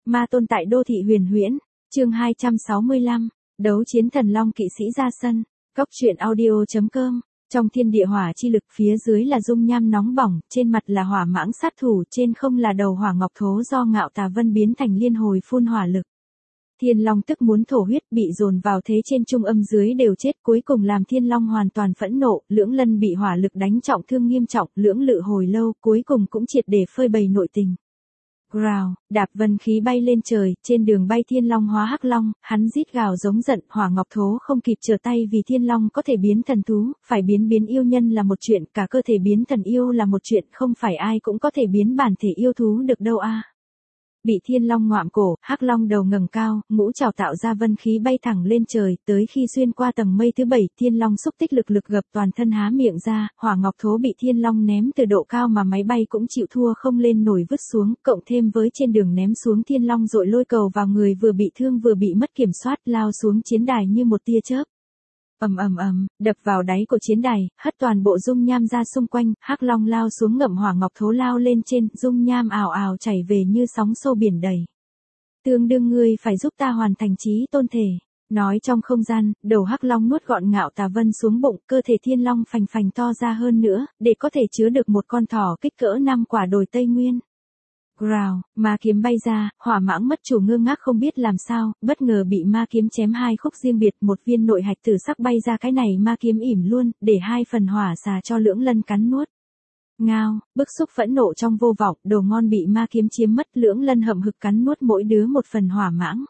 Ma tôn tại đô thị huyền huyễn, chương 265, đấu chiến thần long kỵ sĩ ra sân, Cốc truyện audio.com. Trong thiên địa hỏa chi lực, phía dưới là dung nham nóng bỏng, trên mặt là hỏa mãng sát thủ, trên không là đầu hỏa ngọc thố do Ngạo Tà Vân biến thành liên hồi phun hỏa lực. Thiên long tức muốn thổ huyết, bị dồn vào thế trên trung âm dưới đều chết, cuối cùng làm thiên long hoàn toàn phẫn nộ, lưỡng lân bị hỏa lực đánh trọng thương nghiêm trọng, lưỡng lự hồi lâu, cuối cùng cũng triệt để phơi bày nội tình. Gào, đạp vân khí bay lên trời, trên đường bay thiên long hóa hắc long, hắn rít gào giống giận, hỏa ngọc thố không kịp trở tay vì thiên long có thể biến thần thú, phải biến yêu nhân là một chuyện, cả cơ thể biến thần yêu là một chuyện, không phải ai cũng có thể biến bản thể yêu thú được đâu a. Bị thiên long ngoạm cổ, hắc long đầu ngẩng cao, ngũ trảo tạo ra vân khí bay thẳng lên trời, tới khi xuyên qua tầng mây thứ 7, thiên long xúc tích lực gập toàn thân há miệng ra, hỏa ngọc thố bị thiên long ném từ độ cao mà máy bay cũng chịu thua không lên nổi vứt xuống, cộng thêm với trên đường ném xuống thiên long dội lôi cầu vào người vừa bị thương vừa bị mất kiểm soát, lao xuống chiến đài như một tia chớp. Đập vào đáy của chiến đài, hất toàn bộ dung nham ra xung quanh, hắc long lao xuống ngậm hỏa ngọc thố lao lên trên, dung nham ào ào chảy về như sóng xô biển đầy. Tương đương ngươi phải giúp ta hoàn thành chí tôn thể. Nói trong không gian, đầu hắc long nuốt gọn Ngạo Tà Vân xuống bụng, cơ thể thiên long phành to ra hơn nữa, để có thể chứa được một con thỏ kích cỡ 5 quả đồi Tây Nguyên. Growl, ma kiếm bay ra, hỏa mãng mất chủ ngơ ngác không biết làm sao, bất ngờ bị ma kiếm chém hai khúc riêng biệt, một viên nội hạch tử sắc bay ra, cái này ma kiếm ỉm luôn, để hai phần hỏa xà cho lưỡng lân cắn nuốt. Ngao, bức xúc phẫn nộ trong vô vọng, đồ ngon bị ma kiếm chiếm mất, lưỡng lân hậm hực cắn nuốt mỗi đứa một phần hỏa mãng.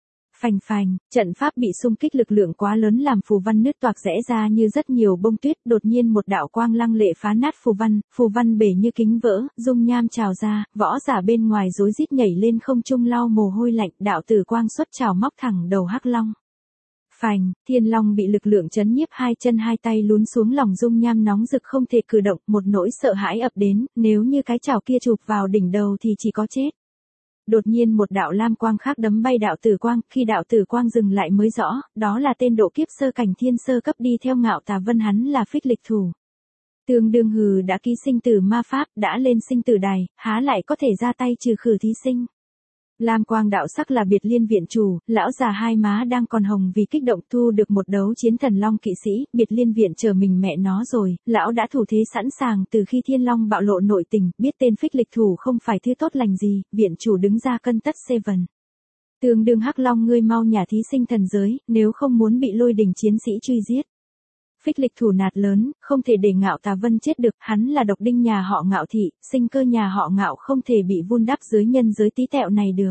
Phành, trận pháp bị xung kích lực lượng quá lớn làm phù văn nứt toạc rẽ ra như rất nhiều bông tuyết, đột nhiên một đạo quang lăng lệ phá nát phù văn bể như kính vỡ, dung nham trào ra, võ giả bên ngoài rối rít nhảy lên không trung lau mồ hôi lạnh, đạo tử quang xuất trào móc thẳng đầu hắc long. Phành, thiên long bị lực lượng chấn nhiếp, hai chân hai tay lún xuống lòng dung nham nóng rực không thể cử động, một nỗi sợ hãi ập đến, nếu như cái chảo kia chụp vào đỉnh đầu thì chỉ có chết. Đột nhiên một đạo lam quang khác đấm bay đạo tử quang, khi đạo tử quang dừng lại mới rõ, đó là tên độ kiếp sơ cảnh thiên sơ cấp đi theo Ngạo Tà Vân, hắn là Phích Lịch Thủ. Tương đương hừ đã ký sinh tử ma pháp, đã lên sinh tử đài, há lại có thể ra tay trừ khử thí sinh. Lam quang đạo sắc là Biệt Liên viện chủ, lão già hai má đang còn hồng vì kích động thu được một đấu chiến thần long kỵ sĩ, Biệt Liên viện chờ mình mẹ nó rồi, lão đã thủ thế sẵn sàng từ khi thiên long bạo lộ nội tình, biết tên Phích Lịch Thủ không phải thứ tốt lành gì, viện chủ đứng ra cân tất Seven. Tương đương hắc long ngươi mau nhả thí sinh thần giới, nếu không muốn bị lôi đình chiến sĩ truy giết. Phích Lịch Thủ nạt lớn, không thể để Ngạo Tà Vân chết được, hắn là độc đinh nhà họ Ngạo thị, sinh cơ nhà họ Ngạo không thể bị vun đắp dưới nhân giới tí tẹo này được.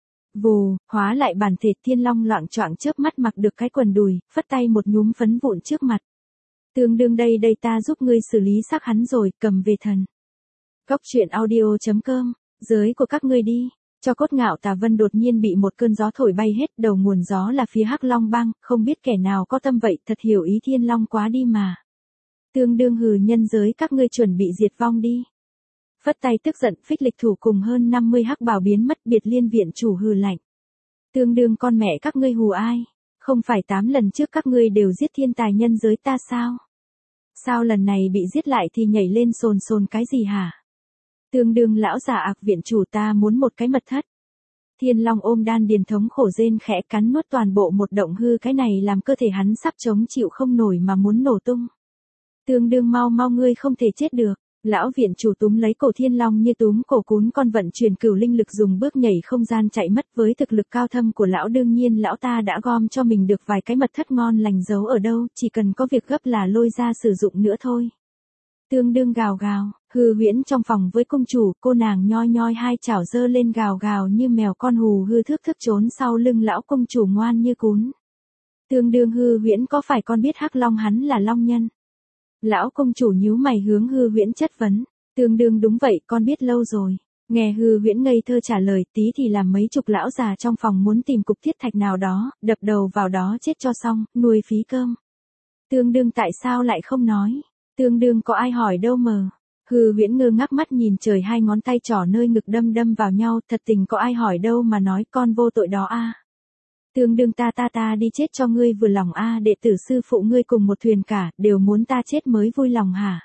Vù, hóa lại bản thể thiên long loạng choạng chớp mắt mặc được cái quần đùi, phất tay một nhúm phấn vụn trước mặt. Tương đương đây ta giúp ngươi xử lý xác hắn rồi, cầm về thần. Cốc truyện audio.com, giới của các ngươi đi. Cho cốt Ngạo Tà Vân đột nhiên bị một cơn gió thổi bay hết, đầu nguồn gió là phía hắc long bang, không biết kẻ nào có tâm vậy, thật hiểu ý thiên long quá đi mà. Tương đương hừ nhân giới các ngươi chuẩn bị diệt vong đi. Phất tay tức giận, Phích Lịch Thủ cùng hơn 50 hắc bào biến mất, Biệt Liên viện chủ hừ lạnh. Tương đương con mẹ các ngươi hù ai? Không phải 8 lần trước các ngươi đều giết thiên tài nhân giới ta sao? Sao lần này bị giết lại thì nhảy lên sồn cái gì hả? Tương đương lão già ạc viện chủ ta muốn một cái mật thất. Thiên long ôm đan điền thống khổ rên khẽ cắn nuốt toàn bộ một động hư, cái này làm cơ thể hắn sắp chống chịu không nổi mà muốn nổ tung. Tương đương mau ngươi không thể chết được. Lão viện chủ túm lấy cổ thiên long như túm cổ cún con, vận chuyển cửu linh lực dùng bước nhảy không gian chạy mất, với thực lực cao thâm của lão đương nhiên lão ta đã gom cho mình được vài cái mật thất ngon lành giấu ở đâu, chỉ cần có việc gấp là lôi ra sử dụng nữa thôi. Tương đương gào, hư huyễn trong phòng với công chủ, cô nàng nhoi hai chảo giơ lên gào như mèo con hù hư thước trốn sau lưng lão công chủ ngoan như cún. Tương đương hư huyễn có phải con biết hắc long hắn là long nhân? Lão công chủ nhíu mày hướng hư huyễn chất vấn. Tương đương đúng vậy, con biết lâu rồi. Nghe hư huyễn ngây thơ trả lời, tí thì làm mấy chục lão già trong phòng muốn tìm cục thiết thạch nào đó, đập đầu vào đó chết cho xong, nuôi phí cơm. Tương đương tại sao lại không nói? Tương đương có ai hỏi đâu mờ. Hư huyễn ngơ ngác mắt nhìn trời, hai ngón tay trỏ nơi ngực đâm vào nhau, thật tình có ai hỏi đâu mà nói, con vô tội đó a. Tương đương ta đi chết cho ngươi vừa lòng a, đệ tử sư phụ ngươi cùng một thuyền cả, đều muốn ta chết mới vui lòng hả?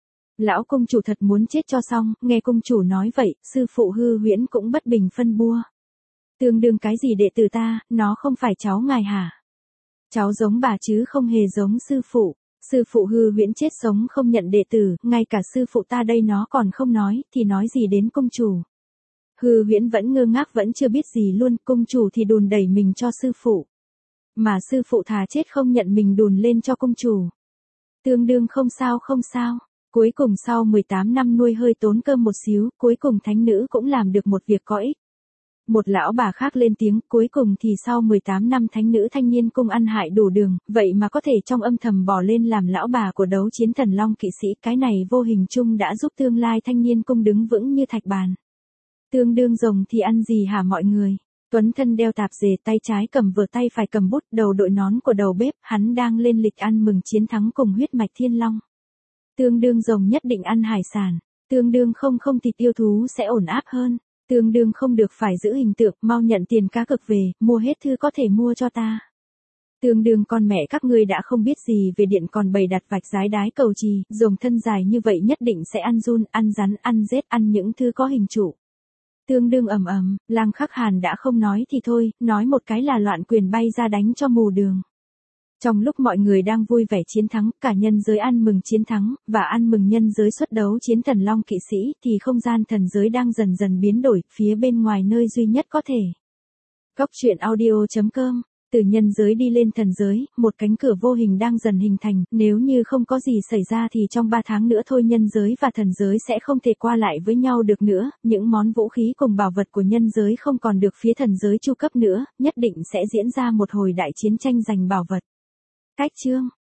Lão công chủ thật muốn chết cho xong, nghe công chủ nói vậy, sư phụ hư huyễn cũng bất bình phân bua. Tương đương cái gì đệ tử ta, nó không phải cháu ngài hả? Cháu giống bà chứ không hề giống sư phụ. Sư phụ hư huyễn chết sống không nhận đệ tử, ngay cả sư phụ ta đây nó còn không nói, thì nói gì đến công chủ. Hư huyễn vẫn ngơ ngác vẫn chưa biết gì luôn, công chủ thì đùn đẩy mình cho sư phụ. Mà sư phụ thà chết không nhận mình đùn lên cho công chủ. Tương đương không sao không sao. Cuối cùng sau 18 năm nuôi hơi tốn cơm một xíu, cuối cùng thánh nữ cũng làm được một việc có ích. Một lão bà khác lên tiếng, cuối cùng thì sau 18 năm thánh nữ thanh niên cung ăn hại đủ đường, vậy mà có thể trong âm thầm bỏ lên làm lão bà của đấu chiến thần long kỵ sĩ, cái này vô hình chung đã giúp tương lai thanh niên cung đứng vững như thạch bàn. Tương đương rồng thì ăn gì hả mọi người? Tuấn thân đeo tạp dề, tay trái cầm vở tay phải cầm bút, đầu đội nón của đầu bếp, hắn đang lên lịch ăn mừng chiến thắng cùng huyết mạch thiên long. Tương đương rồng nhất định ăn hải sản, tương đương không thịt yêu thú sẽ ổn áp hơn. Tương đương không được phải giữ hình tượng, mau nhận tiền cá cược về, mua hết thứ có thể mua cho ta. Tương đương con mẹ các ngươi đã không biết gì về điện còn bày đặt vạch rái đái cầu trì, rồng thân dài như vậy nhất định sẽ ăn giun, ăn rắn, ăn rết, ăn những thứ có hình trụ. Tương đương Lang Khắc Hàn đã không nói thì thôi, nói một cái là loạn quyền bay ra đánh cho mù đường. Trong lúc mọi người đang vui vẻ chiến thắng, cả nhân giới ăn mừng chiến thắng, và ăn mừng nhân giới xuất đấu chiến thần long kỵ sĩ, thì không gian thần giới đang dần dần biến đổi, phía bên ngoài nơi duy nhất có thể. Góc truyện audio.com, từ nhân giới đi lên thần giới, một cánh cửa vô hình đang dần hình thành, nếu như không có gì xảy ra thì trong 3 tháng nữa thôi nhân giới và thần giới sẽ không thể qua lại với nhau được nữa, những món vũ khí cùng bảo vật của nhân giới không còn được phía thần giới chu cấp nữa, nhất định sẽ diễn ra một hồi đại chiến tranh giành bảo vật. Cách chương